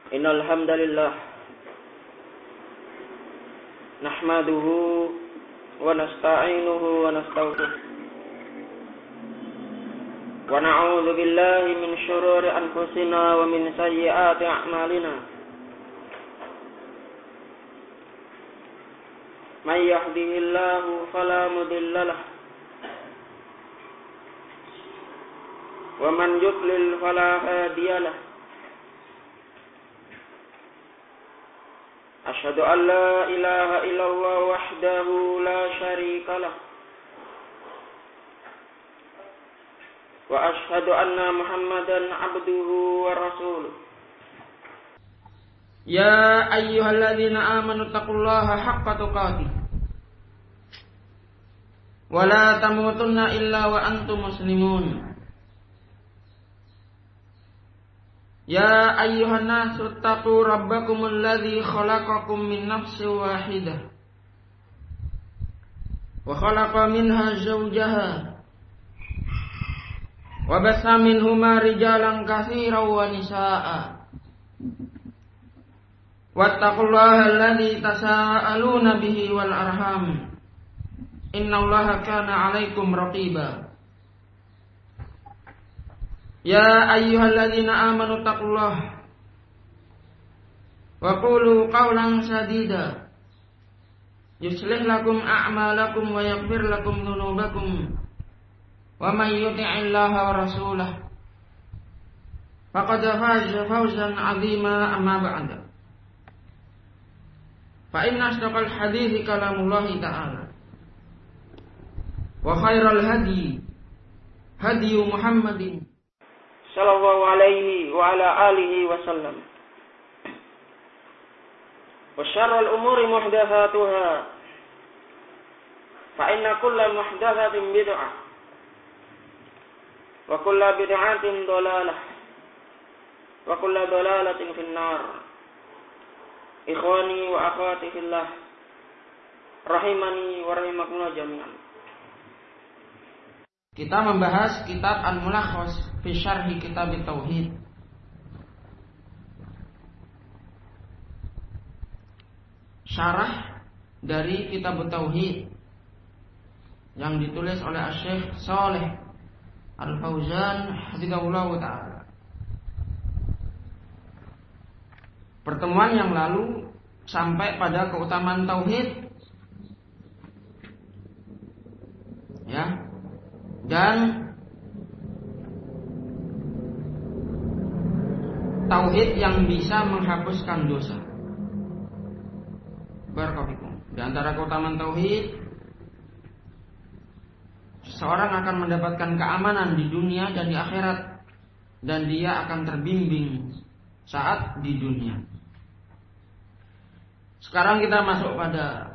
Innal hamdalillah nahmaduhu wa nasta'inuhu wa nastaghfiruh wa na'udzu billahi min shururi anfusina wa min sayyiati a'malina. May yahdihillahu fala mudilla lahu wa man yudlil fala hadiya lahu. Asyhadu an la ilaha illallah wahdahu la syarika lah wa asyhadu anna Muhammadan abduhu wa rasuluh. Ya ayyuhalladzina amanu taqullaha haqqa tuqatih wa la tamutunna illa wa antum muslimun. Ya ayyuhan nasu taqu rabbakumul ladzi khalaqakum min nafsin wahidah wa khalaqa minha zawjaha wa bassa minhuma rijalan katsiran wa nisaa'a wattaqullaha alladzi tasaaluna bihi wal arham innallaha kana 'alaikum raqiba. Ya ayyuhalladzina amanu taqullaha wa qulu qawlan sadida yuslih lakum a'malakum wa yaghfir lakum dhunubakum wa may yuti'illaha wa rasulahu faqad faza fawzan 'azima amma ba'da. Fa inna asdaqal hadithi kalamullahi ta'ala wa khairal hadi hadiyu Muhammadin sallallahu alaihi wa ala alihi wa sallam. Wa syarrul umuri muhdatsatuha. Fa inna kulla muhdatsatin bid'ah. Wa kulla bid'atin dhalalah. Wa kulla dhalalatin finnar. Ikhwani wa akhwati fillah. Rahimani wa rahimakumullah jami'an. Kita membahas kitab Al-Mulakhas fi Syarhi Kitab Tauhid. Syarah dari Kitab Tauhid yang ditulis oleh Syekh Shalih Al-Fauzan hafizahullah ta'ala. Pertemuan yang lalu sampai pada keutamaan tauhid, ya. Dan tauhid yang bisa menghapuskan dosa. Barakallahu. Di antara keutamaan tauhid, seseorang akan mendapatkan keamanan di dunia dan di akhirat, dan dia akan terbimbing saat di dunia. Sekarang kita masuk pada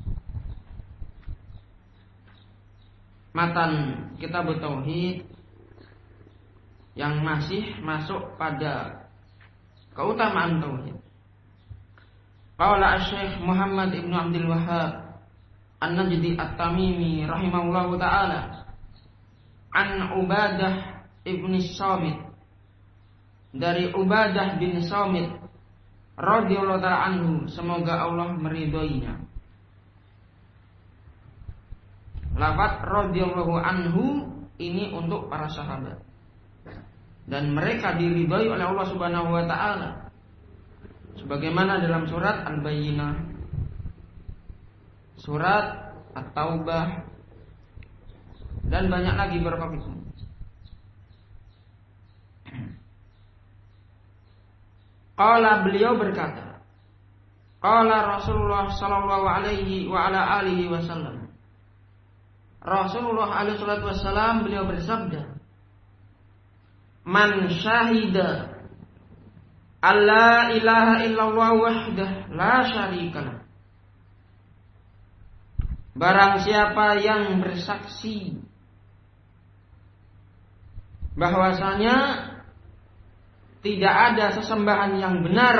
matan kitab tauhid yang masih masuk pada keutamaan tauhid. Qala Syekh Muhammad Ibnu Abdul Wahhab An-Najdi At-Tamimi rahimahullahu taala an Ubadah ibn Samit, dari Ubadah bin Samit radhiyallahu ta'ala anhu, semoga Allah meridhoinya. Lafaz radhiyallahu anhu ini untuk para sahabat, dan mereka diridhai oleh Allah Subhanahu wa taala sebagaimana dalam surat Al-Bayyinah, surat At-Taubah, dan banyak lagi barakallahu. Qala, beliau berkata, qala Rasulullah sallallahu alaihi wa ala alihi wasallam, Rasulullah alaihi salatu wassalam beliau bersabda, man syahida alla ilaha illallah wahdah la syarikalah, barang siapa yang bersaksi bahwasanya tidak ada sesembahan yang benar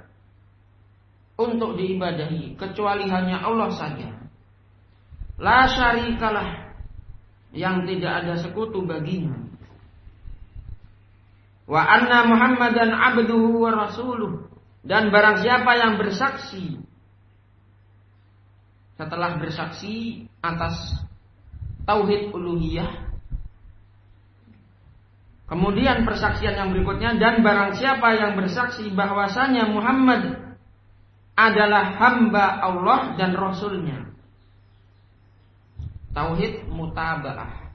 untuk diibadahi kecuali hanya Allah saja, la syarikalah, yang tidak ada sekutu baginya, wa anna Muhammadan abduhu wa rasuluh, Dan barang siapa yang bersaksi setelah bersaksi atas tauhid uluhiyah, kemudian persaksian yang berikutnya, dan barang siapa yang bersaksi bahwasanya Muhammad adalah hamba Allah dan Rasulnya. Tauhid mutaba'ah.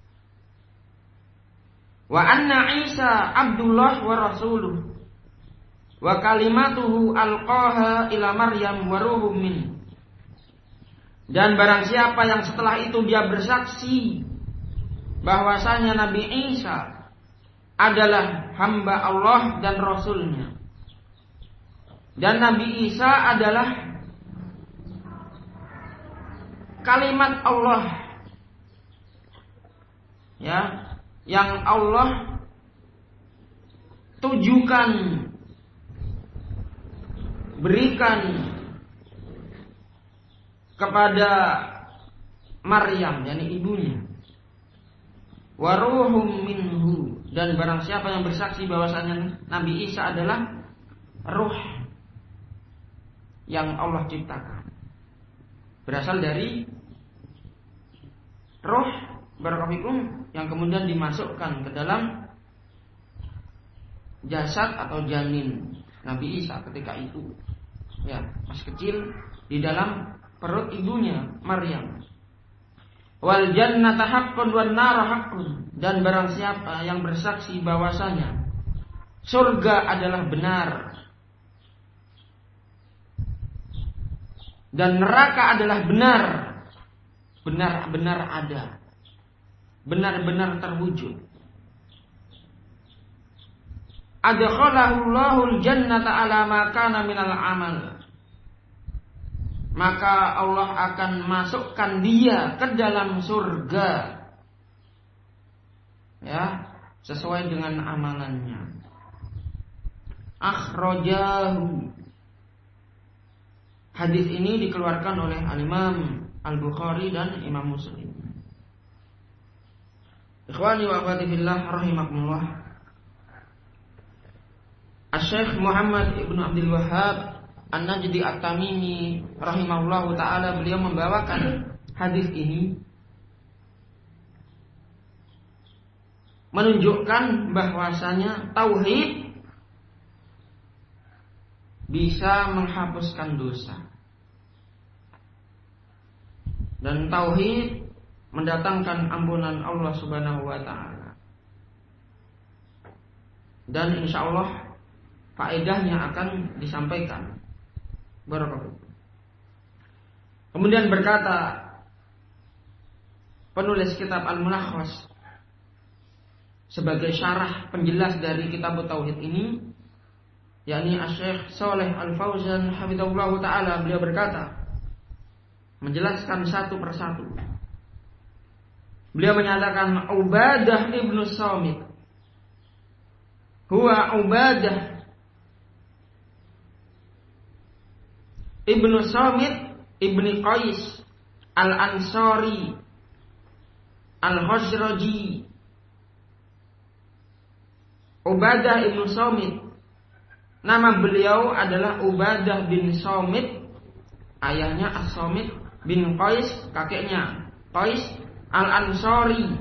Wa anna Isa Abdullah wa Rasuluh wa kalimatuhu alqaha ila Maryam wa ruhum min. Dan barang siapa yang setelah itu dia bersaksi bahwasanya Nabi Isa adalah hamba Allah dan Rasulnya, dan Nabi Isa adalah kalimat Allah, ya, yang Allah tujukan, berikan kepada Maryam, yakni ibunya. Wa ruhum minhu, dan barang siapa yang bersaksi bahwasanya Nabi Isa adalah ruh yang Allah ciptakan, berasal dari ruh barakallahu yang kemudian dimasukkan ke dalam jasad atau janin Nabi Isa ketika itu, ya, masih kecil di dalam perut ibunya Maryam. Wal jannata haqqun wan nar haqqun, dan barang siapa yang bersaksi bahwasanya surga adalah benar dan neraka adalah benar, benar-benar ada, benar-benar terwujud. Adkhalahu Allahul jannata ala ma kana minal amal, maka Allah akan masukkan dia ke dalam surga, ya, sesuai dengan amalannya. Akhrajahu, hadis ini dikeluarkan oleh Al-Imam Al-Bukhari dan Imam Muslim. Ikhwani wa akhwati fillah rahimakumullah, Asy-Syaikh Muhammad Ibnu Abdul Wahhab An-Najdi At-Tamimi rahimahullahu ta'ala, beliau membawakan hadis ini menunjukkan bahwasanya tauhid bisa menghapuskan dosa, dan tauhid mendatangkan ampunan Allah Subhanahu wa ta'ala, dan insyaallah faedahnya akan disampaikan. Barakallahu. Kemudian berkata penulis kitab Al-Mulakhas sebagai syarah penjelas dari kitab Tauhid ini, yakni Asy-Syaikh Shalih Al-Fauzan hafizahullah taala, beliau berkata menjelaskan satu persatu. Beliau menyatakan Ubadah ibnu Samit huwa Ubadah Ibnu Samit Ibni Qais Al-Ansari Al-Khazraji. Ubadah Ibnu Samit, nama beliau adalah Ubadah bin Samit, ayahnya As-Samit bin Qais, kakeknya Qais Al-Ansari,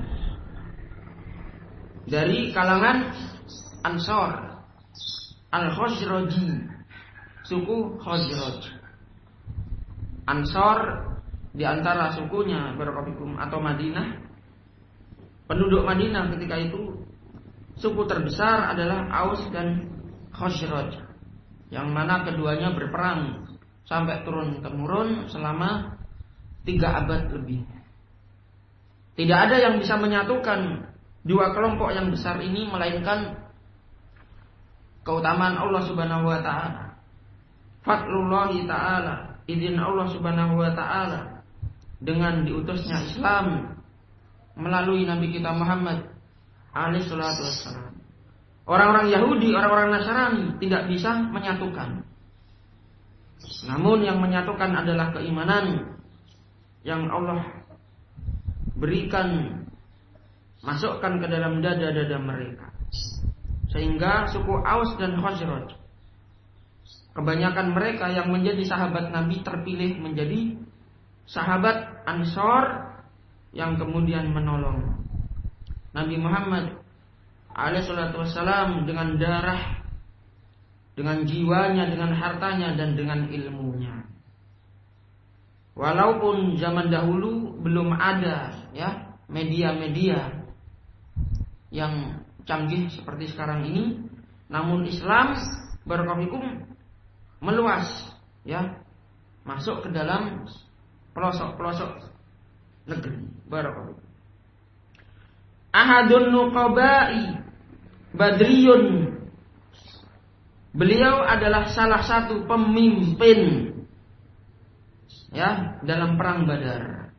dari kalangan Ansor. Al-Khazraji, suku Khazraj. Ansor di antara sukunya Barakallahu atau Madinah. Penduduk Madinah ketika itu suku terbesar adalah Aus dan Khazraj, yang mana keduanya berperang sampai turun-temurun selama 3 abad lebih. Tidak ada yang bisa menyatukan dua kelompok yang besar ini melainkan keutamaan Allah Subhanahu wa ta'ala, fadlullahi ta'ala, izin Allah Subhanahu wa ta'ala dengan diutusnya Islam melalui Nabi kita Muhammad alaihi salatu wassalam. Orang-orang Yahudi, orang-orang Nasrani tidak bisa menyatukan. Namun yang menyatukan adalah keimanan yang Allah berikan, masukkan ke dalam dada-dada mereka. Sehingga suku Aus dan Khazraj kebanyakan mereka yang menjadi sahabat Nabi terpilih menjadi sahabat Ansor yang kemudian menolong Nabi Muhammad alaihissalam dengan darah, dengan jiwanya, dengan hartanya, dan dengan ilmunya. Walaupun zaman dahulu belum ada ya media-media yang canggih seperti sekarang ini, namun Islam barakallahu meluas ya, masuk ke dalam pelosok-pelosok negeri. Barakallahu. Ahadun nuqabai badriyun. Beliau adalah salah satu pemimpin ya dalam perang Badar.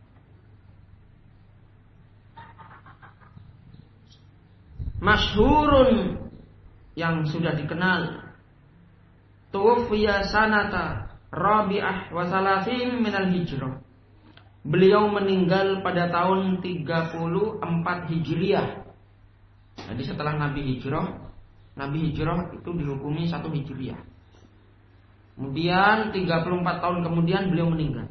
Masyhurun, yang sudah dikenal. Tuwfiya sanata rabi'ah wa salasin minal hijrah. Beliau meninggal pada tahun 34 Hijriah. Jadi setelah Nabi hijrah itu dihukumi 1 Hijriah. Kemudian 34 tahun kemudian beliau meninggal.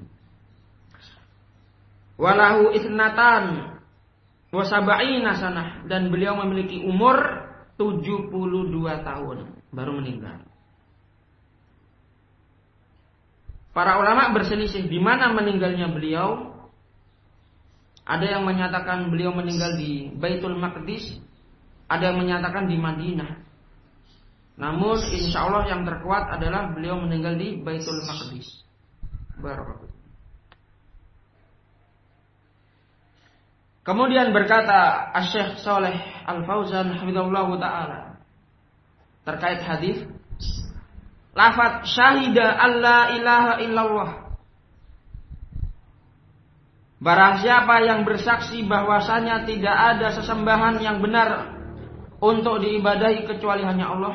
Walahu isnatan wa sab'ina sanah, dan beliau memiliki umur 72 tahun baru meninggal. Para ulama berselisih di mana meninggalnya beliau. Ada yang menyatakan beliau meninggal di Baitul Maqdis, ada yang menyatakan di Madinah. Namun insya Allah yang terkuat adalah beliau meninggal di Baitul Maqdis. Barakallahu. Kemudian berkata Asy-Syaikh Shalih Al-Fauzan hafizahullahu taala terkait hadis, lafaz syahida alla ilaha illallah. Barang siapa yang bersaksi bahwasanya tidak ada sesembahan yang benar untuk diibadahi kecuali hanya Allah.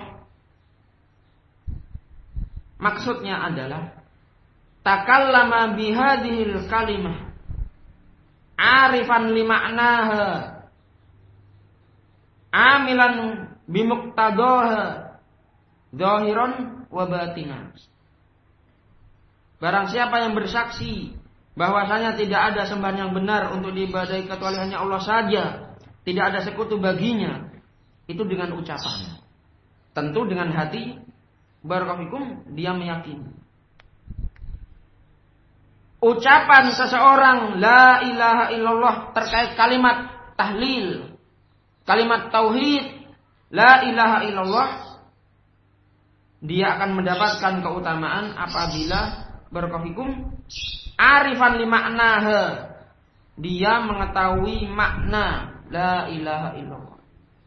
Maksudnya adalah takallama bihadhil kalimah arifan limaknaha amilan bimuqtadaha zahiran wa batinan. Barang siapa yang bersaksi bahwasanya tidak ada sembahan yang benar untuk diibadahi kecuali hanya Allah saja, tidak ada sekutu baginya, itu dengan ucapan. Tentu dengan hati, barakallahu dia meyakini. Ucapan seseorang la ilaha illallah terkait kalimat tahlil, kalimat tauhid, la ilaha illallah, dia akan mendapatkan keutamaan apabila barakallahu arifan li maknaha, dia mengetahui makna la ilaha illallah.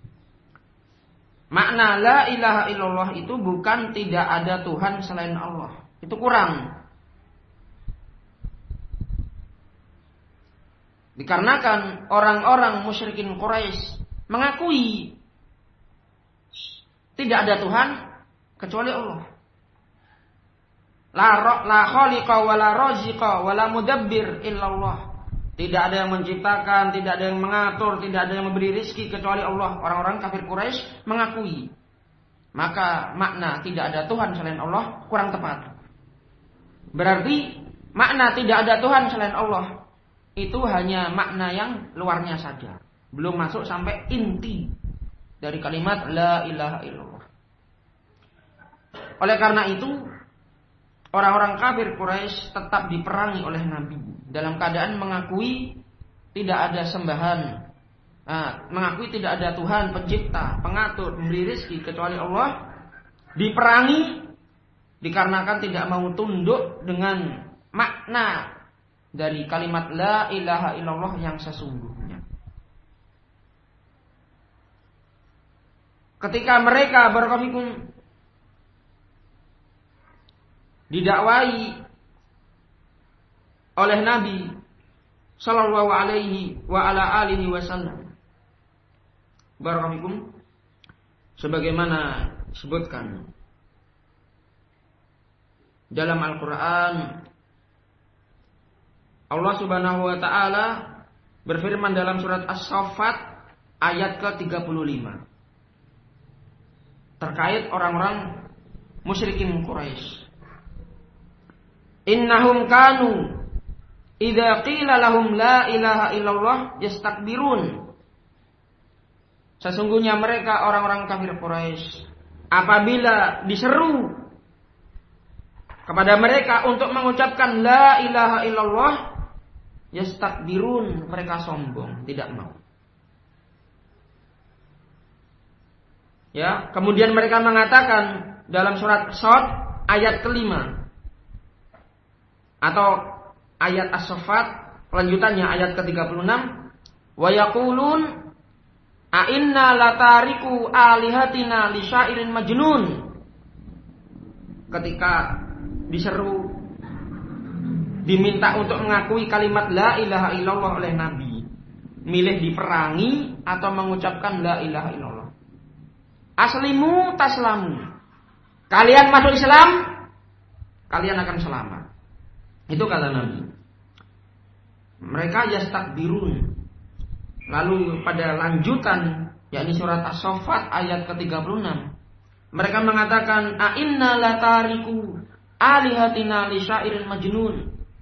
Makna la ilaha illallah itu bukan tidak ada Tuhan selain Allah. Itu kurang. Dikarenakan orang-orang musyrikin Quraisy mengakui tidak ada Tuhan kecuali Allah. La khaliqa wa la raziqa wa la mudabbir illallah. Tidak ada yang menciptakan, tidak ada yang mengatur, tidak ada yang memberi rizki kecuali Allah. Orang-orang kafir Quraisy mengakui. Maka makna tidak ada Tuhan selain Allah kurang tepat. Berarti makna tidak ada Tuhan selain Allah itu hanya makna yang luarnya saja, belum masuk sampai inti dari kalimat la ilaha illallah. Oleh karena itu orang-orang kafir Quraisy tetap diperangi oleh Nabi dalam keadaan mengakui tidak ada sembahan, mengakui tidak ada Tuhan pencipta, pengatur, pemberi rezeki kecuali Allah. Diperangi dikarenakan tidak mau tunduk dengan makna dari kalimat la ilaha illallah yang sesungguhnya. Ketika mereka berkomitmen didakwai oleh Nabi sallallahu alaihi wa ala alihi wasallam, barakallahu sebagaimana disebutkan dalam Al-Qur'an, Allah Subhanahu wa taala berfirman dalam surat As-Saffat ayat ke-35 terkait orang-orang musyrikin Quraisy. Innahum kanu idza qila lahum la ilaha illallah yastakbirun. Sesungguhnya mereka orang-orang kafir Quraisy, apabila diseru kepada mereka untuk mengucapkan la ilaha illallah, yastakbirun, mereka sombong, tidak mau. Ya, kemudian mereka mengatakan dalam surat Shad ayat kelima atau ayat As-Saffat lanjutannya ayat ke-36, wa yaqulun a inna latariku alihatina li syairin majnun. Ketika diseru, diminta untuk mengakui kalimat la ilaha illallah oleh Nabi, milih diperangi atau mengucapkan la ilaha illallah. Aslimu taslamu. Kalian masuk Islam, kalian akan selamat. Itu kata Nabi. Mereka yastakbirun. Lalu pada lanjutan, yakni surat As-Saffat ayat ke-36, mereka mengatakan a inna latariku alihatina li syairin majnun.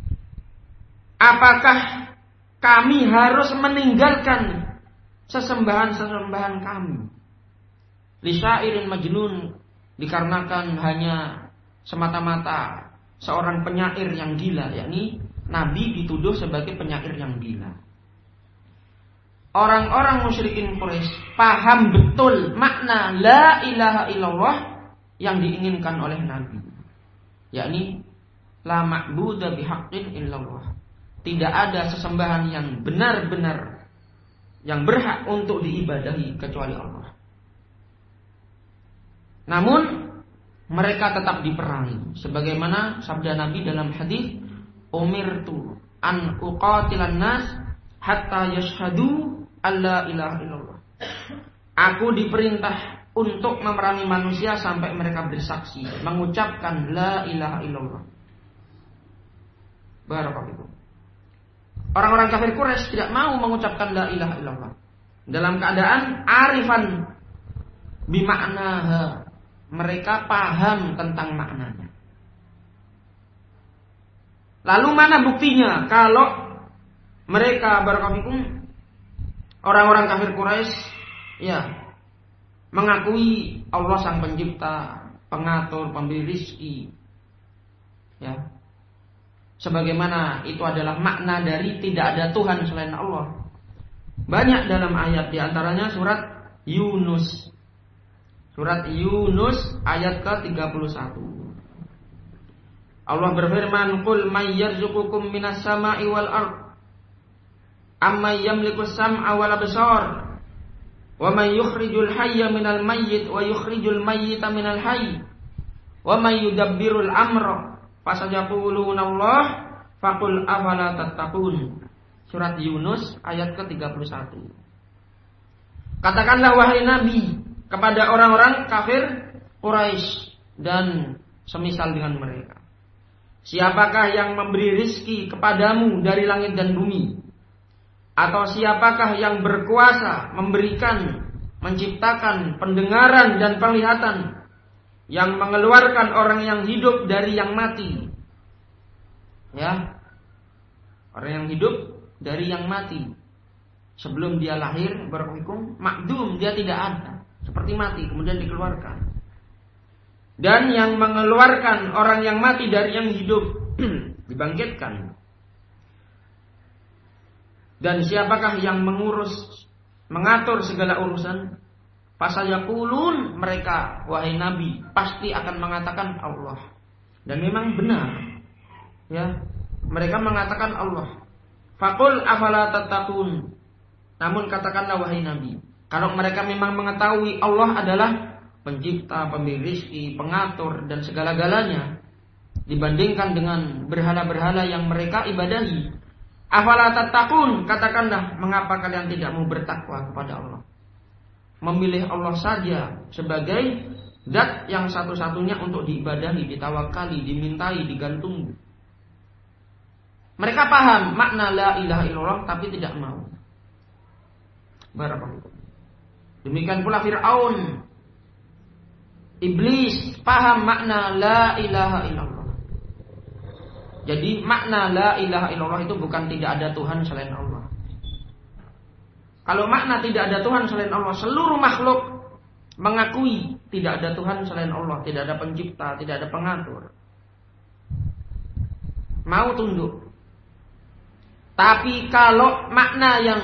Apakah kami harus meninggalkan sesembahan-sesembahan kami li syairin majnun, dikarenakan hanya semata-mata seorang penyair yang gila, yakni Nabi dituduh sebagai penyair yang gila. Orang-orang musyrikin Quraisy paham betul makna la ilaha illallah yang diinginkan oleh Nabi, yakni la ma'budu bihaqqin illallah. Tidak ada sesembahan yang benar-benar yang berhak untuk diibadahi kecuali Allah. Namun mereka tetap diperangi, sebagaimana sabda Nabi dalam hadis, umirtu an uqatilan nas hatta yashhadu alla ilaha illallah. Aku diperintah untuk memerangi manusia sampai mereka bersaksi mengucapkan la ilaha illallah. Barakallahu. Orang-orang kafir Quraisy tidak mau mengucapkan la ilaha illallah dalam keadaan arifan bimaknaha. Mereka paham tentang maknanya. Lalu mana buktinya kalau mereka barakallahu orang-orang kafir Quraisy ya mengakui Allah sang pencipta, pengatur, pemberi rizki, ya, sebagaimana itu adalah makna dari tidak ada Tuhan selain Allah. Banyak dalam ayat, diantaranya surat Yunus. Surat Yunus ayat ke-31. Allah berfirman, "Qul may yarzuqukum minas sama'i wal ard, amman yamliku as-sam'a wal absar, wa man yukhrijul hayya minal mayyit wa yukhrijul mayyita minal hayy, wa man yudabbirul amra, fasayaquluna Allah, faqul afala tattaqun." Surat Yunus ayat ke-31. Katakanlah wahai Nabi kepada orang-orang kafir Quraisy dan semisal dengan mereka, siapakah yang memberi rizki kepadamu dari langit dan bumi? Atau siapakah yang berkuasa memberikan, menciptakan pendengaran dan penglihatan, yang mengeluarkan orang yang hidup dari yang mati? Ya, orang yang hidup dari yang mati. Sebelum dia lahir berhukum makdum, dia tidak ada, seperti mati, kemudian dikeluarkan. Dan yang mengeluarkan orang yang mati dari yang hidup, dibangkitkan. Dan siapakah yang mengatur segala urusan? Fasayaqulun, mereka wahai Nabi pasti akan mengatakan Allah. Dan memang benar, ya, mereka mengatakan Allah. Faqul afala tattaqun. Namun katakanlah wahai Nabi, kalau mereka memang mengetahui Allah adalah pencipta, pemberi rizki, pengatur dan segala-galanya, dibandingkan dengan berhala-berhala yang mereka ibadahi, afala tattaqun, katakanlah mengapa kalian tidak mau bertakwa kepada Allah, memilih Allah saja sebagai zat yang satu-satunya untuk diibadahi, ditawakali, dimintai, digantungi. Mereka paham makna la ilaha illallah tapi tidak mau. Barakallahu. Demikian pula Fir'aun. iblis paham makna la ilaha illallah. Jadi makna la ilaha illallah itu bukan tidak ada Tuhan selain Allah. Kalau makna tidak ada Tuhan selain Allah, seluruh makhluk mengakui tidak ada Tuhan selain Allah, tidak ada pencipta, tidak ada pengatur. Mau tunduk. Tapi kalau makna yang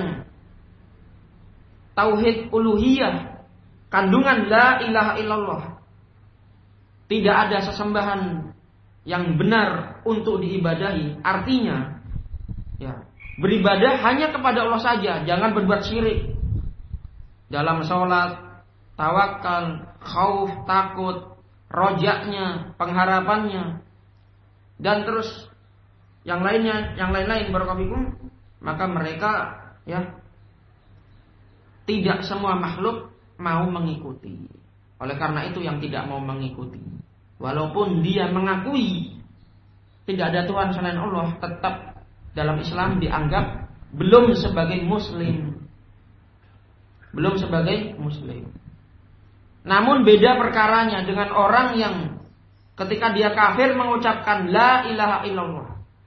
tauhid uluhiyah, kandungan la ilaha illallah, tidak ada sesembahan yang benar untuk diibadahi, artinya ya, beribadah hanya kepada Allah saja, jangan berbuat syirik dalam sholat, tawakal, khauf, takut, rojaknya, pengharapannya, dan terus yang lain-lain barakallahu, maka mereka ya tidak semua makhluk mau mengikuti. Oleh karena itu yang tidak mau mengikuti, walaupun dia mengakui tidak ada Tuhan selain Allah, tetap dalam Islam dianggap belum sebagai muslim. Belum sebagai muslim. Namun beda perkaranya dengan orang yang ketika dia kafir mengucapkan la ilaha illallah,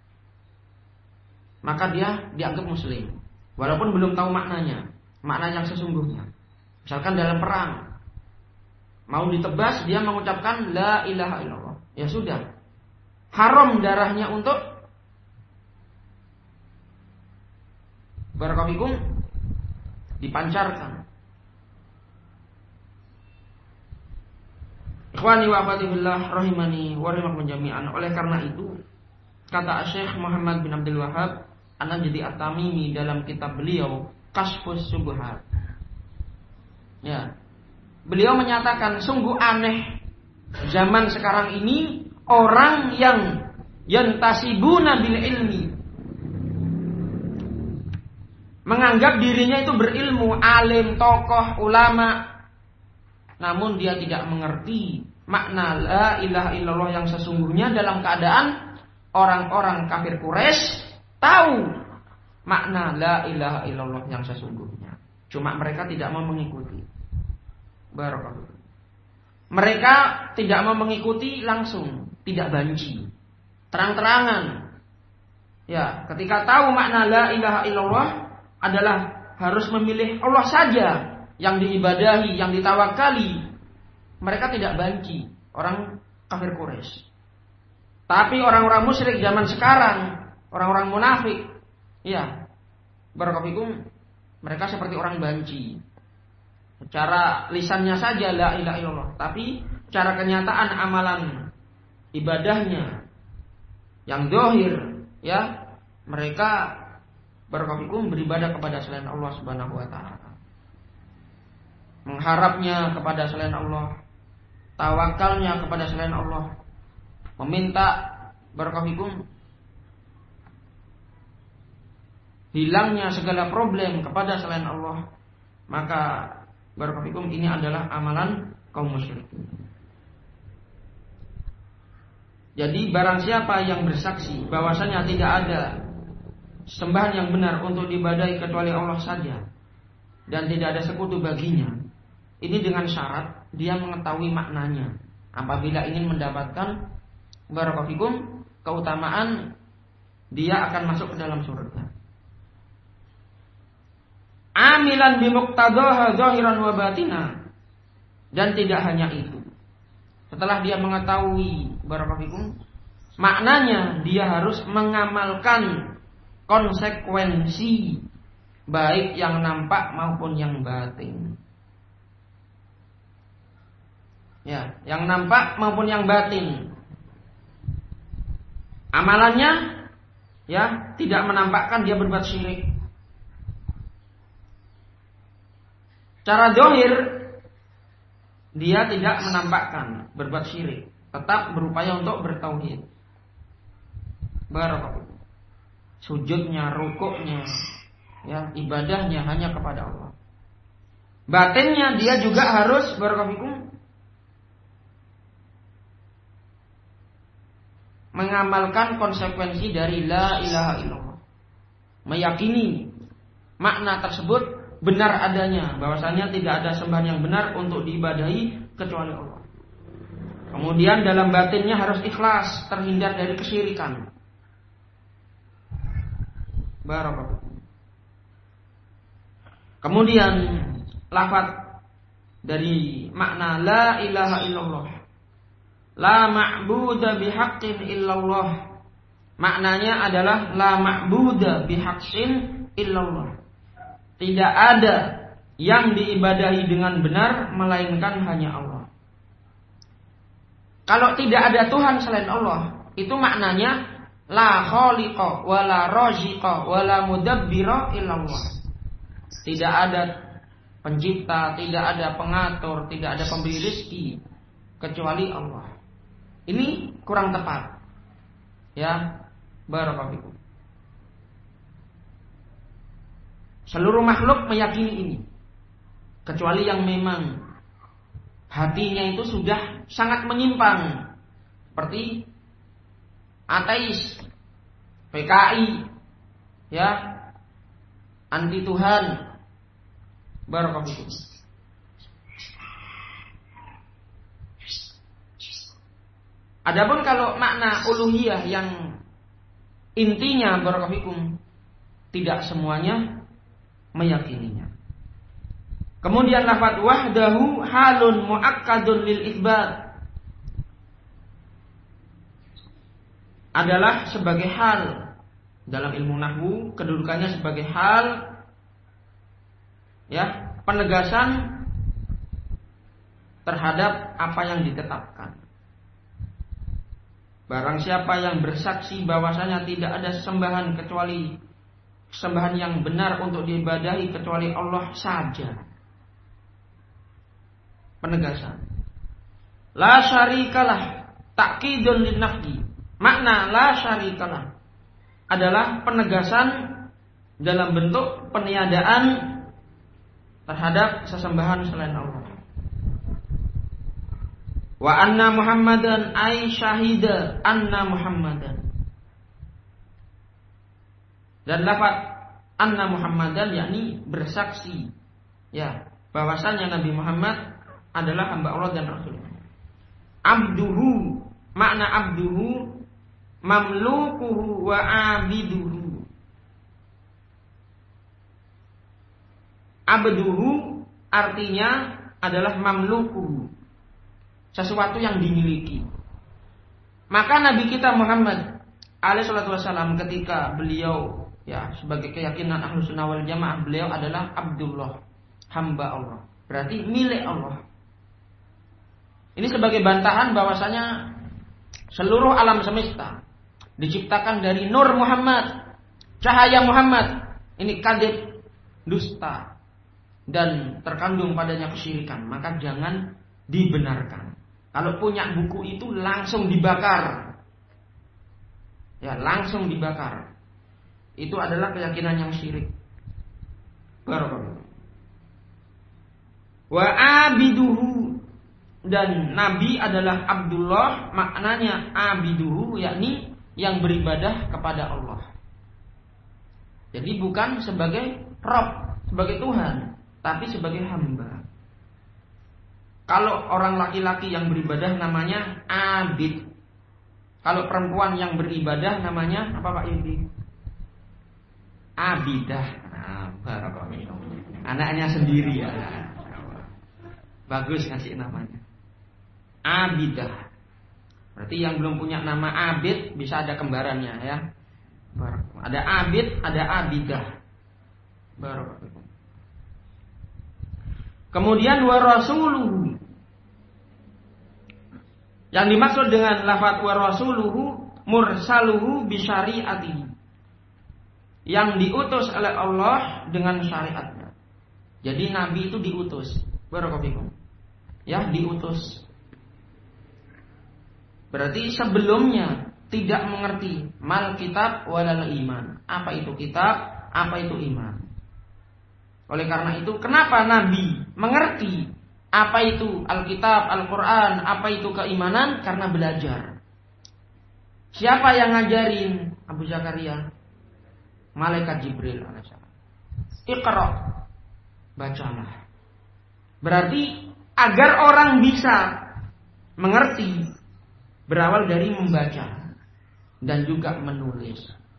maka dia dianggap muslim walaupun belum tahu maknanya, makna yang sesungguhnya. Misalkan dalam perang mau ditebas, dia mengucapkan la ilaha illallah, ya sudah, haram darahnya untuk barakallahu dipancarkan. Ikhwani wa akhwati fillah rahimani wa rahimakum jami'an. Oleh karena itu kata Syekh Muhammad bin Abdul Wahhab An-Najdi At-Tamimi dalam kitab beliau Kashfus Syubhat, ya, beliau menyatakan sungguh aneh zaman sekarang ini orang yang yantasibuna bil ilmi, menganggap dirinya itu berilmu, alim, tokoh, ulama, namun dia tidak mengerti makna la ilaha illallah yang sesungguhnya, dalam keadaan orang-orang kafir Quraisy tahu makna la ilaha illallah yang sesungguhnya. Cuma mereka tidak mau mengikuti. Barakallahu. Mereka tidak mau mengikuti langsung, tidak banci, terang-terangan. Ya, ketika tahu makna la ilaha illallah adalah harus memilih Allah saja yang diibadahi, yang ditawakali, mereka tidak banci, orang kafir Quraisy. Tapi orang-orang musyrik zaman sekarang, orang-orang munafik, ya, barakallahu, mereka seperti orang banci. Secara lisannya saja la ilaha illallah, tapi secara kenyataan amalan ibadahnya yang zahir, ya, mereka barakallahu beribadah kepada selain Allah Subhanahu wa taala. Mengharapnya kepada selain Allah, tawakalnya kepada selain Allah, meminta barakallahu hilangnya segala problem kepada selain Allah, maka barakallahu ini adalah amalan kaum musyrikin. Jadi barang siapa yang bersaksi bahwasanya tidak ada sembahan yang benar untuk diibadahi kecuali Allah saja dan tidak ada sekutu baginya, ini dengan syarat dia mengetahui maknanya. Apabila ingin mendapatkan barakallahu keutamaan, dia akan masuk ke dalam surga. Amilan bimuqtadaha zahiran wa batina. Dan tidak hanya itu. Setelah dia mengetahui barakallahu maknanya, dia harus mengamalkan konsekuensi baik yang nampak maupun yang batin. Ya, yang nampak maupun yang batin. Amalannya ya tidak menampakkan dia berbuat syirik. Cara zahir dia tidak menampakkan berbuat syirik, tetap berupaya untuk bertauhid. Barakallahu. Sujudnya, rukuknya, ya, ibadahnya hanya kepada Allah. Batinnya dia juga harus barakallahu mengamalkan konsekuensi dari la ilaha illallah. Meyakini makna tersebut benar adanya, bahwasanya tidak ada sembahan yang benar untuk diibadahi kecuali Allah. Kemudian dalam batinnya harus ikhlas, terhindar dari kesyirikan. Barakallahu. Kemudian lafaz dari makna la ilaha illallah. La ma'buda bihaqqin illallah. Maknanya adalah la ma'buda bihaqqin illallah. Tidak ada yang diibadahi dengan benar melainkan hanya Allah. Kalau tidak ada Tuhan selain Allah, itu maknanya la khaliqa wala raziqa wala mudabbira illallah. Tidak ada pencipta, tidak ada pengatur, tidak ada pemberi rezeki kecuali Allah. Ini kurang tepat. Ya, barakallahu fikum. Seluruh makhluk meyakini ini, kecuali yang memang hatinya itu sudah sangat menyimpang, seperti ateis, PKI, ya, anti Tuhan. Barakallahu fikum. Adapun kalau makna uluhiyah yang intinya barakallahu fikum, tidak semuanya meyakininya. Kemudian lafaz wahdahu halun muakkadun lil itsbat adalah sebagai hal dalam ilmu nahwu, kedudukannya sebagai hal, ya, penegasan terhadap apa yang ditetapkan. Barang siapa yang bersaksi bahwasanya tidak ada sesembahan kecuali sesembahan yang benar untuk diibadahi kecuali Allah saja. Penegasan. La syarikalah ta'kidun lin nafyi. Makna la syarikalah adalah penegasan dalam bentuk peniadaan terhadap sesembahan selain Allah. Wa anna Muhammadan ay syahida anna Muhammadan. Dan lafaz anna Muhammadan yakni bersaksi, ya, bahwasanya Nabi Muhammad adalah hamba Allah dan Rasulnya. Abduhu, makna abduhu mamlukuhu wa abiduhu. Abduhu artinya adalah mamlukuhu, sesuatu yang dimiliki. Maka Nabi kita Muhammad alaihi salatu wasallam ketika beliau, ya, sebagai keyakinan Ahlus Sunnah wal Jamaah, beliau adalah Abdullah, hamba Allah, berarti milik Allah. Ini sebagai bantahan bahwasanya seluruh alam semesta diciptakan dari nur Muhammad, cahaya Muhammad. Ini kadhib, dusta, dan terkandung padanya kesyirikan, maka jangan dibenarkan. Kalau punya buku itu langsung dibakar, ya, langsung dibakar. Itu adalah keyakinan yang syirik. Barakallahu. Wa abiduhu, dan Nabi adalah Abdullah, maknanya abiduhu yakni yang beribadah kepada Allah. Jadi bukan sebagai Rabb, sebagai Tuhan, tapi sebagai hamba. Kalau orang laki-laki yang beribadah namanya abid. Kalau perempuan yang beribadah namanya apa Pak Yudi? Abidah. Anaknya sendiri ya. Bagus kasih namanya. Abidah. Berarti yang belum punya nama abid bisa ada kembarannya, ya. Ada abid, ada abidah. Barakallahu. Kemudian wa rasuluhu. Yang dimaksud dengan lafaz wa rasuluhu mursaluhu bi syari'atihi. Yang diutus oleh Allah dengan syariatnya. Jadi Nabi itu diutus. Barakallahu. Ya, diutus. Berarti sebelumnya tidak mengerti mal kitab walal iman. Apa itu kitab, apa itu iman. Oleh karena itu, kenapa Nabi mengerti apa itu Alkitab, Al-Quran, apa itu keimanan? Karena belajar. Siapa yang ngajarin Abu Zakaria? Malaikat Jibril alaihissalam. Iqra, bacalah. Berarti agar orang bisa mengerti berawal dari membaca dan juga menulis.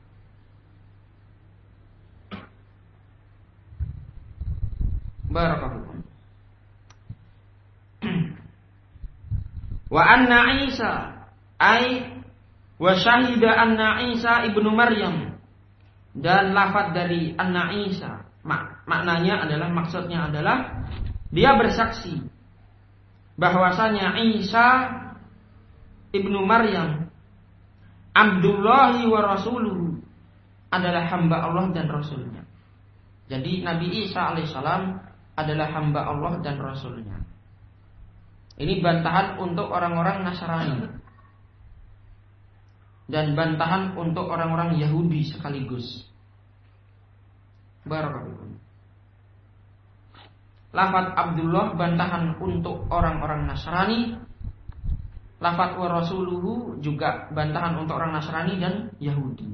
Barakallahu. Wa anna Isa wa syahida anna Isa ibnu Maryam, dan lafaz dari anna Isa maknanya adalah, maksudnya adalah dia bersaksi bahwasanya Isa ibnu Maryam Abdullahi wa Rasuluhu adalah hamba Allah dan Rasulnya. Jadi Nabi Isa alaihissalam adalah hamba Allah dan Rasulnya. Ini bantahan untuk orang-orang Nasrani dan bantahan untuk orang-orang Yahudi sekaligus. Barakallahu. Lafaz Abdullah bantahan untuk orang-orang Nasrani. Lafaz wa rasuluhu juga bantahan untuk orang Nasrani dan Yahudi.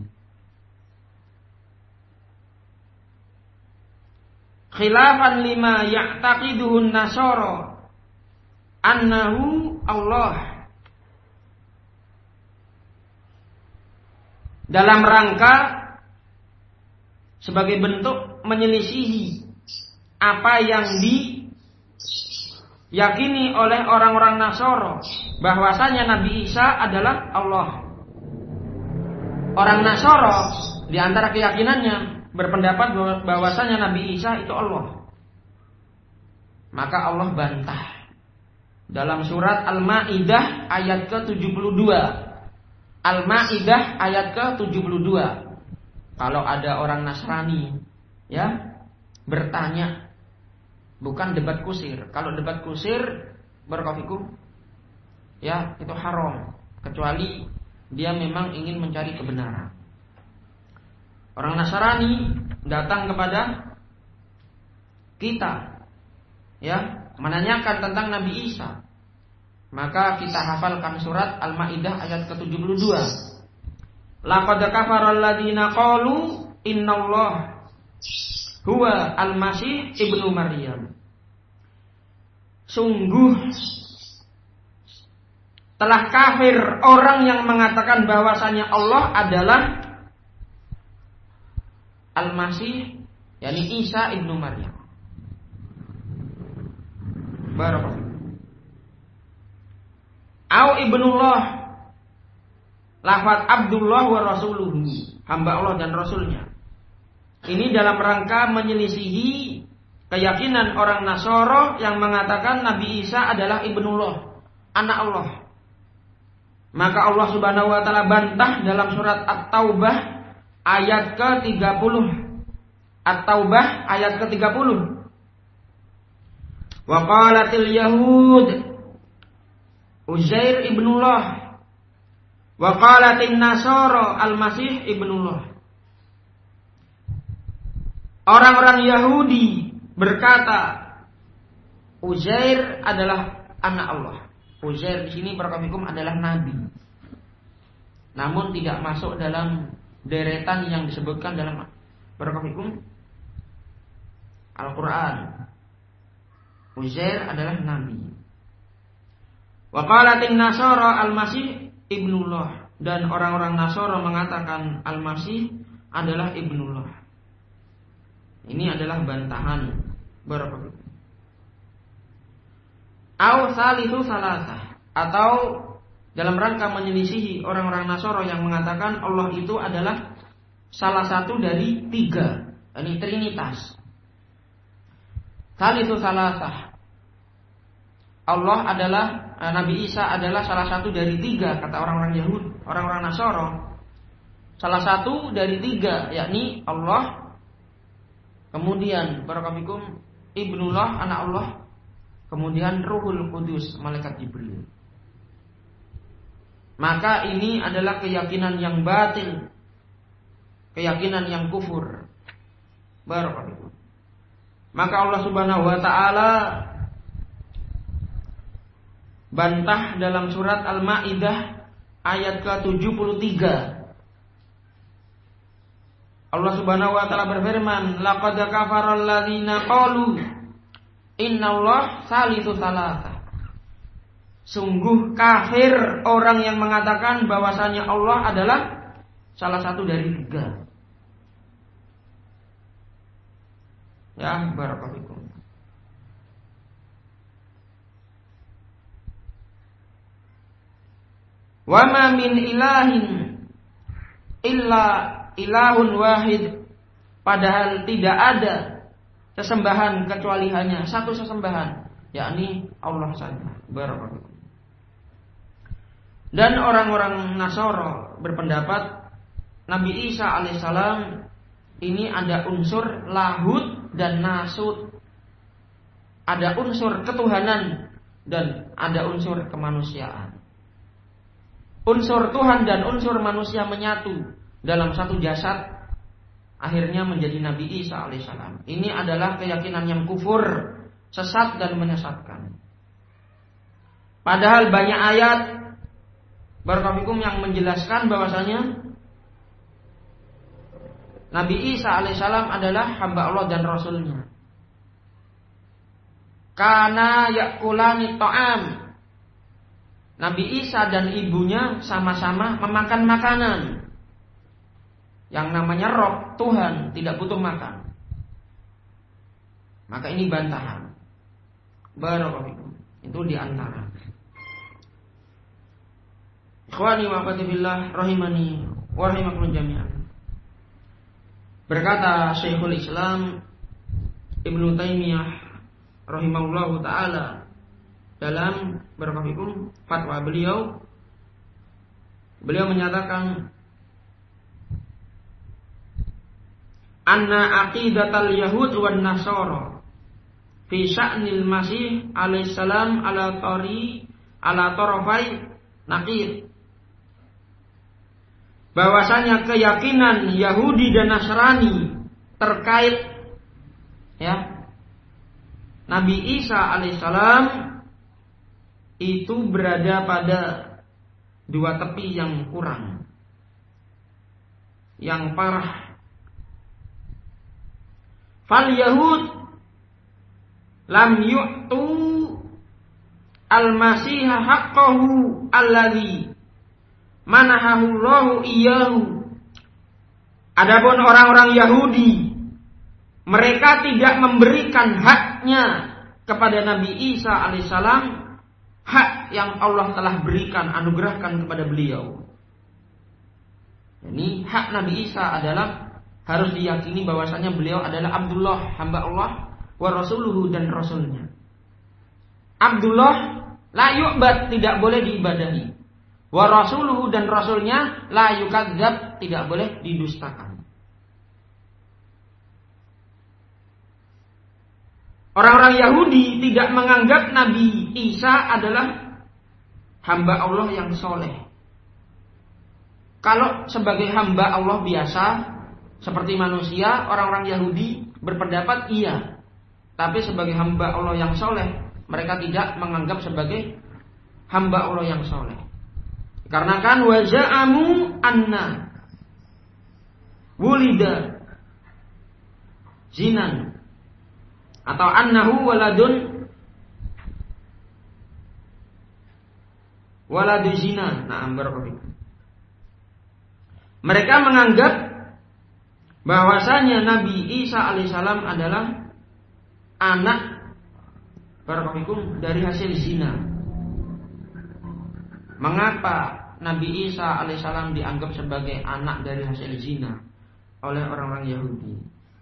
Khilafan lima ya'taqiduhu an-nasara annahu Allah, dalam rangka sebagai bentuk menyelisihi apa yang diyakini oleh orang-orang Nasara, bahwasanya Nabi Isa adalah Allah. Orang Nasara di antara keyakinannya berpendapat bahwasanya Nabi Isa itu Allah. Maka Allah bantah dalam surat Al-Maidah ayat ke-72. Al-Maidah ayat ke-72. Kalau ada orang Nasrani ya bertanya, bukan debat kusir. Kalau debat kusir barakallahu ya itu haram, kecuali dia memang ingin mencari kebenaran. Orang Nasrani datang kepada kita ya menanyakan tentang Nabi Isa, maka kita hafalkan surat Al-Maidah ayat ke-72. Laqad kafara alladziina qalu innallaha huwa al-Masih ibnu Maryam. Sungguh telah kafir orang yang mengatakan bahwasanya Allah adalah Al-Masih, yakni Isa ibnu Maryam. Barakallahu. Au ibnullah, lafaz Abdullah wa Rasuluhu, hamba Allah dan Rasulnya. Ini dalam rangka menyelisihi keyakinan orang Nasara yang mengatakan Nabi Isa adalah ibnullah, anak Allah. Maka Allah Subhanahu wa taala bantah dalam surat At-Taubah ayat ke-30. At-Taubah ayat ke-30. Wa qalatil yahud Uzair ibnullah wa qalatin nasara al-Masih ibnullah. Orang-orang Yahudi berkata Uzair adalah anak Allah. Uzair di sini barakallahu adalah nabi. Namun tidak masuk dalam deretan yang disebutkan dalam barakallahu Al-Qur'an. Uzair adalah nabi. Wa qalatin nasara al-Masih ibnullah, dan orang-orang Nasara mengatakan Al-Masih adalah ibnullah. Ini adalah bantahan barakallahu. Au salisu salasah, atau dalam rangka menyelisihi orang-orang Nasara yang mengatakan Allah itu adalah salah satu dari tiga, ini trinitas. Salisu salasah, Allah adalah Nabi Isa adalah salah satu dari tiga, kata orang-orang Yahudi, orang-orang Nasara. Salah satu dari tiga, yakni Allah, kemudian barakallahu ibnullah, anak Allah, kemudian Ruhul Qudus, malaikat Jibril. Maka ini adalah keyakinan yang batil, keyakinan yang kufur. Barakallahu. Maka Allah Subhanahu wa taala bantah dalam surat Al-Maidah ayat ke-73. Allah Subhanahu wa taala berfirman, laqad kafara alladziina qalu innallaha salisu salasah. Sungguh kafir orang yang mengatakan bahwasanya Allah adalah salah satu dari 3. Ya, barakallahu. Wa ma min ilahin illa ilahun wahid. Padahal tidak ada sesembahan kecuali hanya satu sesembahan, yakni Allah saja. Barakallahu. Dan orang-orang Nasara berpendapat Nabi Isa alaihissalam ini ada unsur lahud dan nasut. Ada unsur ketuhanan dan ada unsur kemanusiaan. Unsur Tuhan dan unsur manusia menyatu dalam satu jasad, akhirnya menjadi Nabi Isa alaihissalam. Ini adalah keyakinan yang kufur, sesat dan menyesatkan. Padahal banyak ayat barakallahu yang menjelaskan bahwasanya Nabi Isa alaihissalam adalah hamba Allah dan Rasulnya. Kana yakulani ta'am. Nabi Isa dan ibunya sama-sama memakan makanan. Yang namanya Roh, Tuhan, tidak butuh makan. Maka ini bantahan. Barakallahu. Itu diantara. Ikhwani wa akhwati fillah rahimani wa rahimakumullah jami'an. Berkata Syekhul Islam Ibnu Taimiyah rahimahullahu taala dalam barakallahu fatwa beliau menyatakan anna aqidatal yahud wan nasara fi sya'nil masih alaihissalam ala tarafai naqid. Bahwasanya keyakinan Yahudi dan Nasrani terkait Nabi Isa alaihissalam itu berada pada 2 tepi yang kurang, yang parah. Fal Yahud lam yu'tu al-Masiha haqqahu alladhi manahahu Allahu iyyahu. Adapun orang-orang Yahudi, mereka tidak memberikan haknya kepada Nabi Isa alaihissalam, hak yang Allah telah berikan, anugerahkan kepada beliau. Ini hak Nabi Isa adalah harus diyakini bahwasanya beliau adalah Abdullah, hamba Allah, wa rasuluhu dan rasulnya. Abdullah la yu'bad, tidak boleh diibadahi. Wa rasuluhu dan rasulnya la yukadzab, tidak boleh didustakan. Orang-orang Yahudi tidak menganggap Nabi Isa adalah hamba Allah yang soleh. Kalau sebagai hamba Allah biasa seperti manusia, orang-orang Yahudi berpendapat iya. Tapi sebagai hamba Allah yang soleh, mereka tidak menganggap sebagai hamba Allah yang soleh. Karena kan waja'amu anna wulida zinan atau annahu waladu zina. Mereka menganggap bahwasanya Nabi Isa alaihissalam adalah anak barakallahu dari hasil zina. Mengapa Nabi Isa alaihissalam dianggap sebagai anak dari hasil zina oleh orang-orang Yahudi?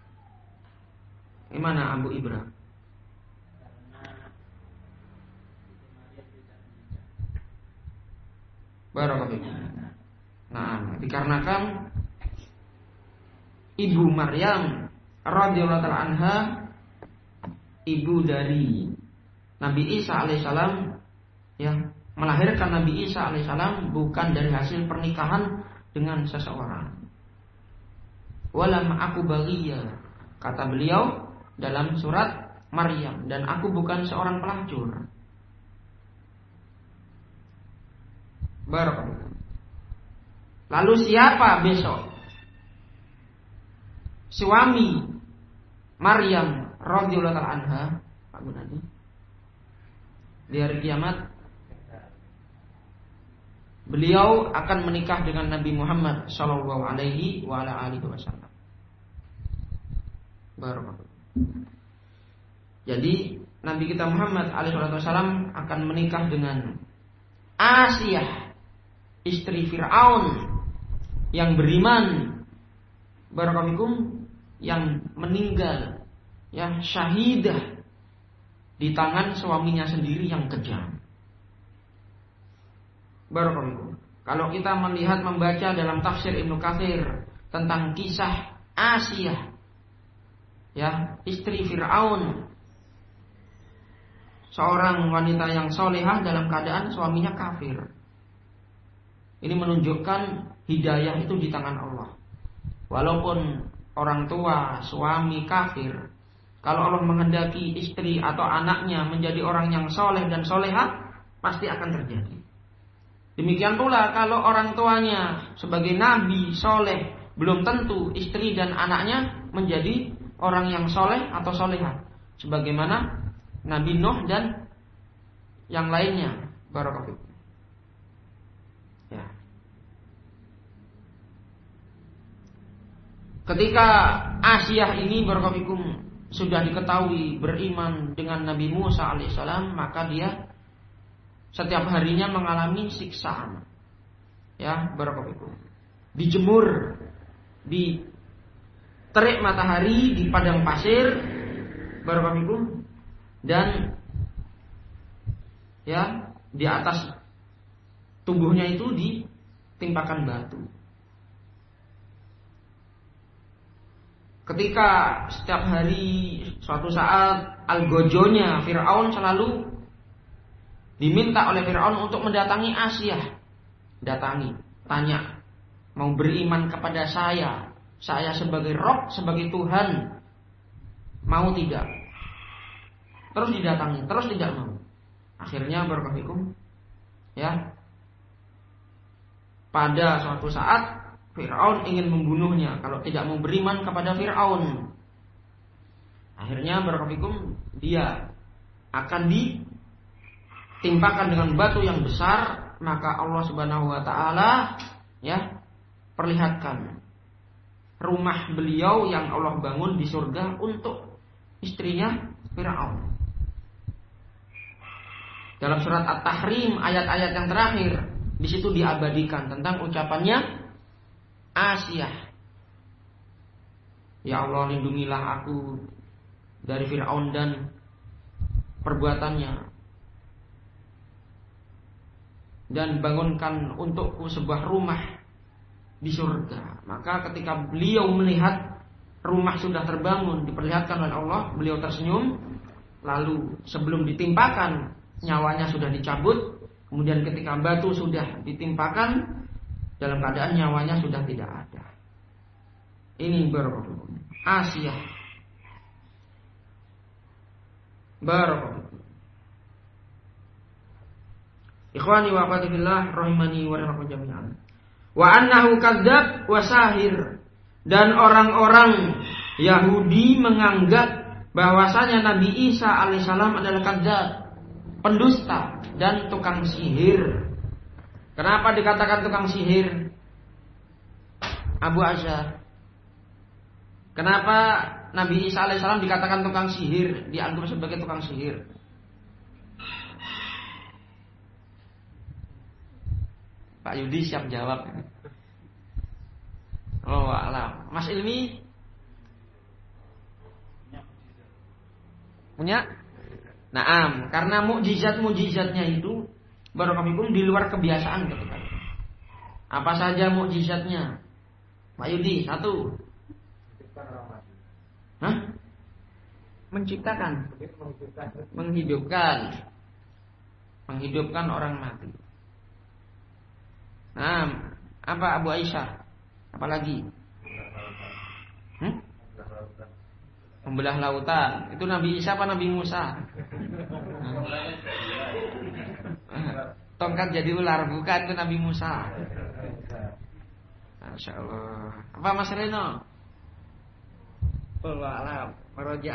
Gimana Abu Ibra? Barakallahu. Nah, dikarenakan ibu Maryam radhiyallahu ta'ala anha, ibu dari Nabi Isa alaihissalam, yang melahirkan Nabi Isa alaihissalam bukan dari hasil pernikahan dengan seseorang. Walam aku baghiyah, kata beliau dalam surat Maryam, dan aku bukan seorang pelacur. Barakallahu. Lalu siapa besok suami Maryam radhiyallahu ta'ala anha, Pak Gunadi, di hari kiamat? beliau akan menikah dengan Nabi Muhammad sallallahu alaihi wasallam. Jadi Nabi kita Muhammad alaihi wasallam akan menikah dengan Asiyah, istri Fir'aun yang beriman, barakallahu, yang meninggal, yang syahidah di tangan suaminya sendiri yang kejam. Barakallahu. Kalau kita melihat membaca dalam tafsir Ibnu Katsir tentang kisah Asiyah, ya, istri Fir'aun, seorang wanita yang solehah dalam keadaan suaminya kafir. Ini menunjukkan hidayah itu di tangan Allah. Walaupun orang tua, suami kafir, kalau Allah menghendaki istri atau anaknya menjadi orang yang soleh dan solehah, pasti akan terjadi. Demikian pula kalau orang tuanya sebagai nabi soleh, belum tentu istri dan anaknya menjadi orang yang soleh atau solehah, sebagaimana Nabi Nuh dan yang lainnya. Barakallahu. Ya. Ketika Asiyah ini barakallahu sudah diketahui beriman dengan Nabi Musa alaihissalam, maka dia setiap harinya mengalami siksaan. Ya, barakallahu. Dijemur di terik matahari di padang pasir, barakallahu, dan ya di atas tubuhnya itu ditimpakan batu. Ketika setiap hari suatu saat algojonya Fir'aun selalu diminta oleh Fir'aun untuk mendatangi Asiyah. Datangi, tanya, mau beriman kepada saya sebagai Rob, sebagai Tuhan, mau tidak? Terus didatangi, terus tidak mau. Akhirnya barakallahu, ya, pada suatu saat Fir'aun ingin membunuhnya kalau tidak mau beriman kepada Fir'aun. Akhirnya barakallahu dia akan ditimpakan dengan batu yang besar, maka Allah Subhanahu wa taala ya perlihatkan rumah beliau yang Allah bangun di surga untuk istrinya Fir'aun. Dalam surat At-Tahrim ayat-ayat yang terakhir, di situ diabadikan tentang ucapannya Asiyah. Ya Allah, lindungilah aku dari Fir'aun dan perbuatannya, dan bangunkan untukku sebuah rumah di surga. Maka ketika beliau melihat rumah sudah terbangun, diperlihatkan oleh Allah, beliau tersenyum. Lalu sebelum ditimpakan, nyawanya sudah dicabut. Kemudian ketika batu sudah ditimpakan, dalam keadaan nyawanya sudah tidak ada. Ini barakallahu. Asiyah. Barakallahu. Ikhwani wa akhwati fillah rahimani wa rahimakum jami'an. Wa annahu kadzdzab wa sahir. Dan orang-orang Yahudi menganggap bahwasanya Nabi Isa alaihissalam adalah kadzdzab, pendusta dan tukang sihir. Kenapa dikatakan tukang sihir? Abu Azhar. Kenapa Nabi Isa alaihissalam dikatakan tukang sihir, dianggap sebagai tukang sihir? Pak Yudi siap jawab. Oh alam. Mas Ilmi punya? Naam, karena mukjizat-mukjizatnya itu barakallahu di luar kebiasaan ketika itu. Apa saja mukjizatnya? Pak Yudi, satu. Hah? Menciptakan. Menghidupkan orang mati. Nah, apa Abu Aisyah? Apa lagi? Membelah lautan. Itu Nabi Isa apa Nabi Musa? Tongkat jadi ular, bukan, itu Nabi Musa. Masya Allah. Apa Mas Reno? Wallahu a'lam.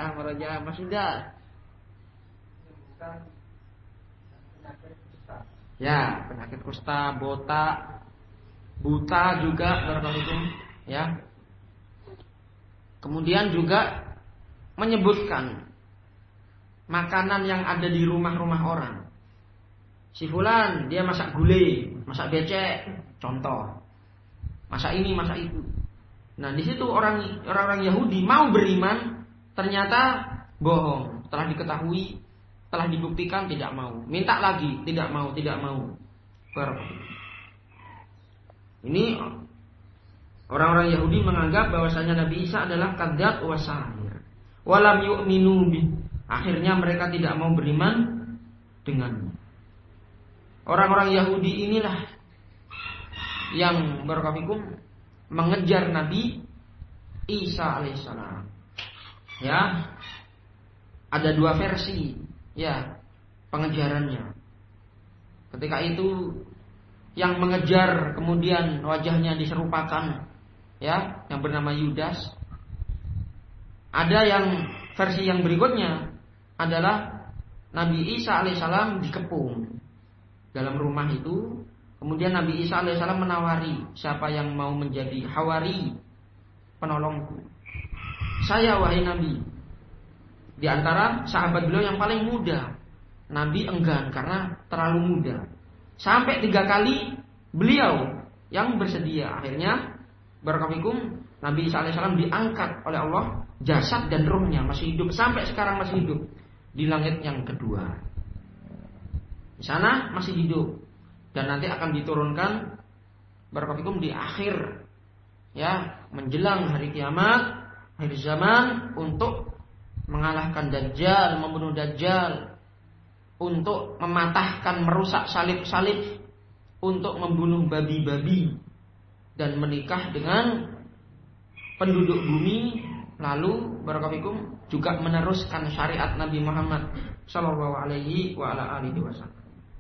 Merojaah Mas sudah. Ya, penyakit kusta, botak, buta juga barakallahu, ya. Kemudian juga menyebutkan makanan yang ada di rumah-rumah orang. Si fulan dia masak gulai, masak becek, contoh. Masak ini, masak itu. Nah, di situ orang-orang Yahudi mau beriman, ternyata bohong. Telah diketahui, telah dibuktikan tidak mau. Minta lagi, tidak mau. Ini orang-orang Yahudi menganggap bahwasanya Nabi Isa adalah kadzdzab wa sahir. Walam yu'minu bih. Akhirnya mereka tidak mau beriman dengannya. Orang-orang Yahudi inilah yang barakallahu mengejar Nabi Isa alaihissalam. Ya. Ada dua versi ya pengejarannya. Ketika itu yang mengejar kemudian wajahnya diserupakan ya, yang bernama Yudas. Ada yang versi yang berikutnya adalah Nabi Isa alaihissalam dikepung dalam rumah itu. Kemudian Nabi Isa alaihissalam menawari, siapa yang mau menjadi hawari, penolongku. Saya wahai Nabi. Di antara sahabat beliau yang paling muda, Nabi enggan karena terlalu muda. Sampai 3 kali beliau yang bersedia. Akhirnya barakallahu Nabi Isa alaihissalam diangkat oleh Allah, jasad dan ruhnya masih hidup, sampai sekarang masih hidup di langit yang kedua. Di sana masih hidup dan nanti akan diturunkan barakallahu di akhir ya, menjelang hari kiamat, akhir zaman, untuk mengalahkan Dajjal, membunuh Dajjal, untuk mematahkan, merusak salib-salib, untuk membunuh babi-babi dan menikah dengan penduduk bumi, lalu barakallahu juga meneruskan syariat Nabi Muhammad sallallahu alaihi wa ala alihi wasallam.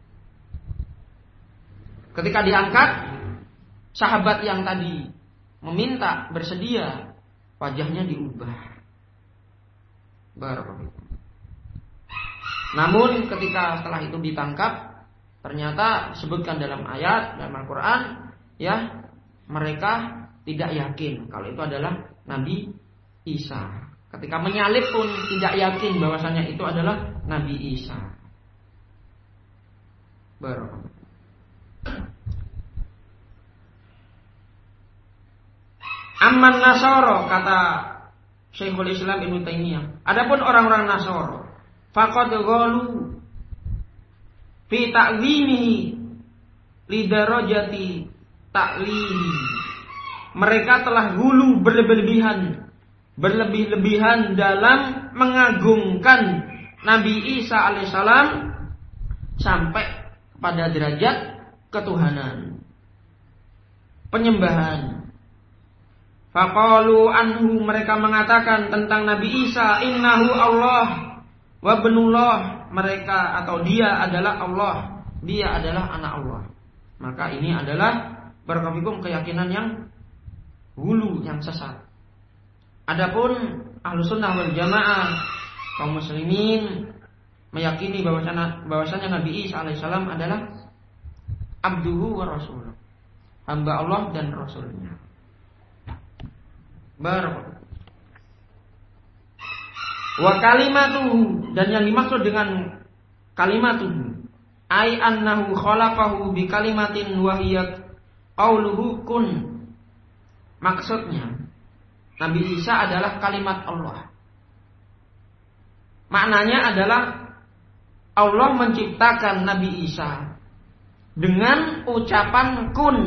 Ketika diangkat, sahabat yang tadi meminta bersedia, wajahnya diubah. Barakallahu. Namun ketika setelah itu ditangkap, ternyata disebutkan dalam ayat dalam Al-Quran ya, mereka tidak yakin kalau itu adalah Nabi Isa. Ketika menyalib pun tidak yakin bahwasanya itu adalah Nabi Isa. Barakallahu. Amman Nasara, kata Syekhul Islam Ibnu Taimiyah, adapun orang-orang Nasara, faqad ghalu fi ta'zimihi li darajati ta'lihi. Mereka telah gulu berlebih-lebihan dalam mengagungkan Nabi Isa alaihissalam sampai pada derajat ketuhanan, penyembahan. Faqalu anhu, mereka mengatakan tentang Nabi Isa, innahu Allah wa ibnullah, mereka atau dia adalah Allah, dia adalah anak Allah. Maka ini adalah barakallahu keyakinan yang hulu, yang sesat. Adapun Ahlussunnah wal Jamaah, kaum muslimin meyakini bahwasanya Nabi Isa alaihissalam adalah abduhu wa rasuluh, hamba Allah dan rasulnya. Barakallahu. Wa kalimatuhu, dan yang dimaksud dengan kalimatuhu ai annahu khalaqahu bi kalimatin wa hiya qauluhu kun. Maksudnya Nabi Isa adalah kalimat Allah. Maknanya adalah Allah menciptakan Nabi Isa dengan ucapan kun.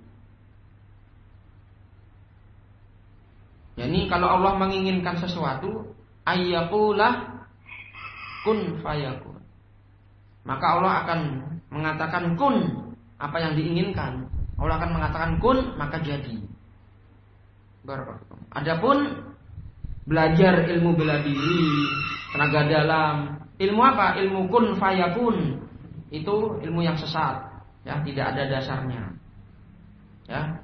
Yani kalau Allah menginginkan sesuatu, ayyaqulah kun fayakun, maka Allah akan mengatakan kun, apa yang diinginkan. Allah akan mengatakan kun, maka jadi. Adapun belajar ilmu bela diri, tenaga dalam, ilmu apa? Ilmu kun fayakun, itu ilmu yang sesat, ya, tidak ada dasarnya. Ya.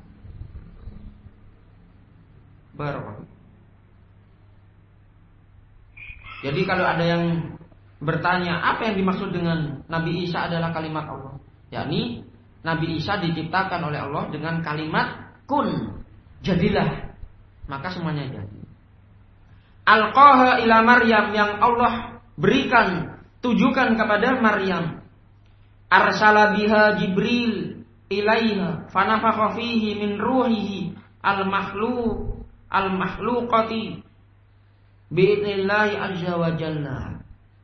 Jadi kalau ada yang bertanya apa yang dimaksud dengan Nabi Isa adalah kalimat Allah, yakni Nabi Isa diciptakan oleh Allah dengan kalimat kun, jadilah, maka semuanya jadi. Alqaha ila Maryam, yang Allah berikan, tujukan kepada Maryam. Arsala biha Jibril ilaiha fanafakha fihi min ruhihi al-makhluqati bi'idnillahi azza wa jalla.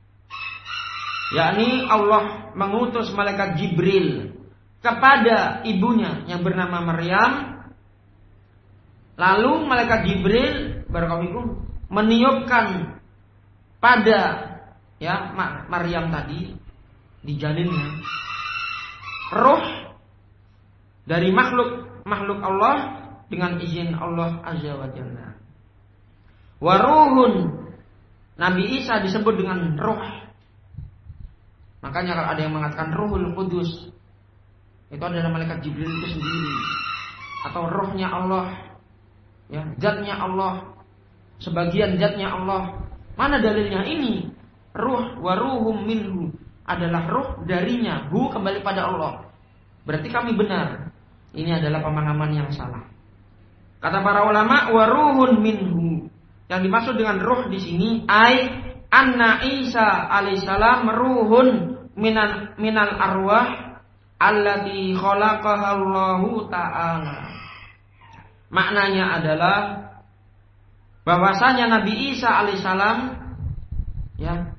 Yakni Allah mengutus malaikat Jibril kepada ibunya yang bernama Maryam. Lalu malaikat Jibril barakallahu meniupkan pada Maryam tadi di janinnya roh dari makhluk Allah dengan izin Allah azza wa jalla. Waruhun, Nabi Isa disebut dengan roh. Makanya kalau ada yang mengatakan Ruhul Qudus, itu adalah malaikat Jibril itu sendiri, atau rohnya Allah, ya, zatnya Allah, sebagian zatnya Allah. Mana dalilnya? Ini ruh, waruhum minhu, adalah ruh darinya, hu kembali pada Allah. Berarti kami benar. Ini adalah pemahaman yang salah. Kata para ulama, waruhun minhu, yang dimaksud dengan ruh di sini ai anna Isa alaihissalam ruhun minal arwah allati khalaqaha Allahu ta'ala. Maknanya adalah bahwasanya Nabi Isa alaihissalam, ya,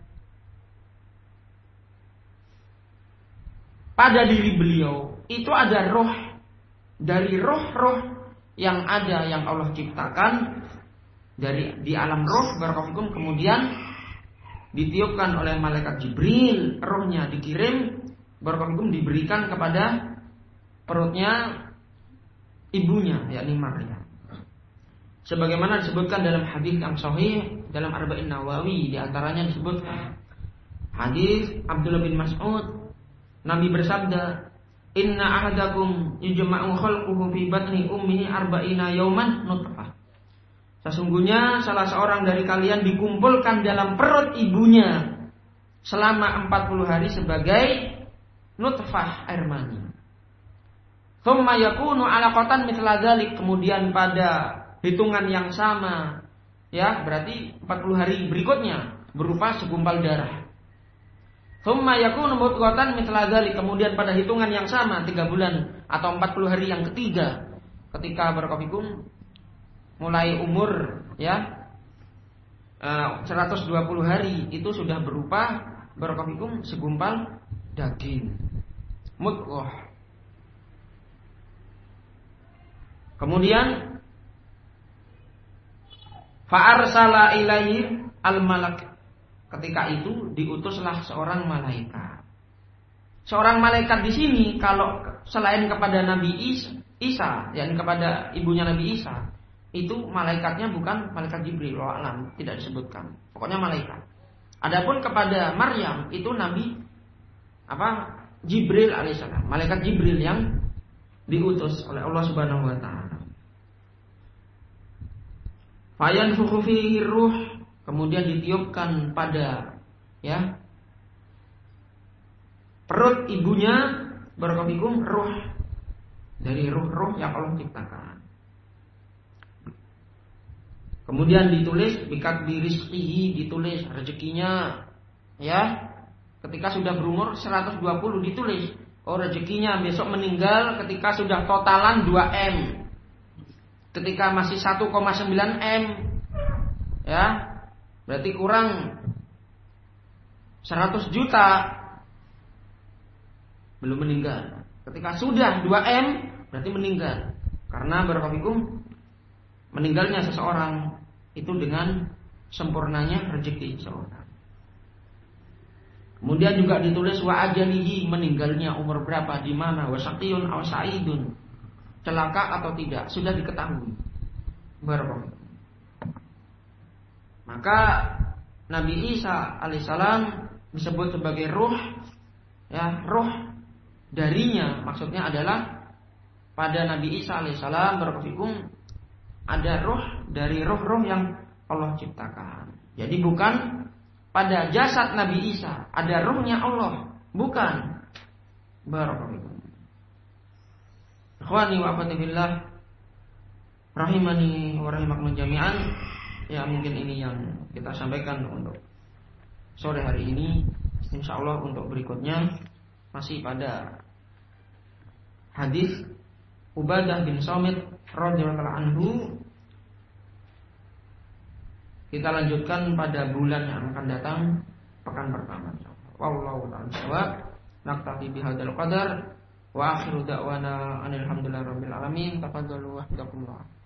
pada diri beliau itu ada roh dari roh-roh yang ada yang Allah ciptakan dari di alam roh barakallahu, kemudian ditiupkan oleh malaikat Jibril, rohnya dikirim barakallahu, diberikan kepada perutnya ibunya yakni Maryam. Sebagaimana disebutkan dalam hadis yang sahih dalam Arba'in Nawawi, di antaranya disebutkan hadis Abdullah bin Mas'ud, Nabi bersabda, "Inna ahadakum yujma'u khalquhu fi batni ummihi arba'ina yawman nutfah." Sesungguhnya salah seorang dari kalian dikumpulkan dalam perut ibunya selama 40 hari sebagai nutfah, air mani. Tsumma yakunu 'alaqatan mithla dzalik, kemudian pada hitungan yang sama, ya, berarti 40 hari berikutnya berupa segumpal darah. Tsumma yakunu mudghatan mithla dzalik, kemudian pada hitungan yang sama 3 bulan atau 40 hari yang ketiga, ketika barakallahu mulai umur, ya, 120 hari itu sudah berupa barakallahu segumpal daging mudghah. Kemudian fa'arsala ilaihi al-malak, ketika itu diutuslah seorang malaikat. Seorang malaikat di sini kalau selain kepada Nabi Isa, yakni kepada ibunya Nabi Isa, itu malaikatnya bukan malaikat Jibril, alam tidak disebutkan. Pokoknya malaikat. Adapun kepada Maryam itu Nabi Jibril alaihissalam, malaikat Jibril yang diutus oleh Allah Subhanahu wa taala. Fayanfukhu fihi ruh, kemudian ditiupkan pada, ya, perut ibunya barakallahu ruh dari ruh-ruh yang Allah ciptakan. Kemudian ditulis bikat rizqihi, ditulis rezekinya, ya. Ketika sudah berumur 120 ditulis, oh rezekinya besok meninggal ketika sudah totalan 2M. Ketika masih 1,9 M, ya, berarti kurang 100 juta belum meninggal. Ketika sudah 2M berarti meninggal. Karena barakallahu meninggalnya seseorang itu dengan sempurnanya rezeki seseorang. Kemudian juga ditulis wa ajalihi, meninggalnya umur berapa, di mana, wa syaqiyun aw sa'idun, celaka atau tidak, sudah diketahui. Barakallahu. Maka Nabi Isa alaihissalam disebut sebagai ruh, ya, ruh darinya maksudnya adalah pada Nabi Isa alaihissalam barakallahu ada ruh dari ruh-ruh yang Allah ciptakan. Jadi bukan pada jasad Nabi Isa ada ruhnya Allah, bukan. Barakallahu. Ikhwani wa akhwati fillah, rahimani wa rahimakumullah jami'an. Ya, mungkin ini yang kita sampaikan untuk sore hari ini. Insyaallah untuk berikutnya masih pada hadis Ubadah bin Samit radhiyallahu anhu. Kita lanjutkan pada bulan yang akan datang, pekan pertama. Wallahu ta'ala shawab. Naktafi bihadzal qadar wa akhiru da'wana alhamdulillahi rabbil alamin. Tafadhalu wa hafizakumullah.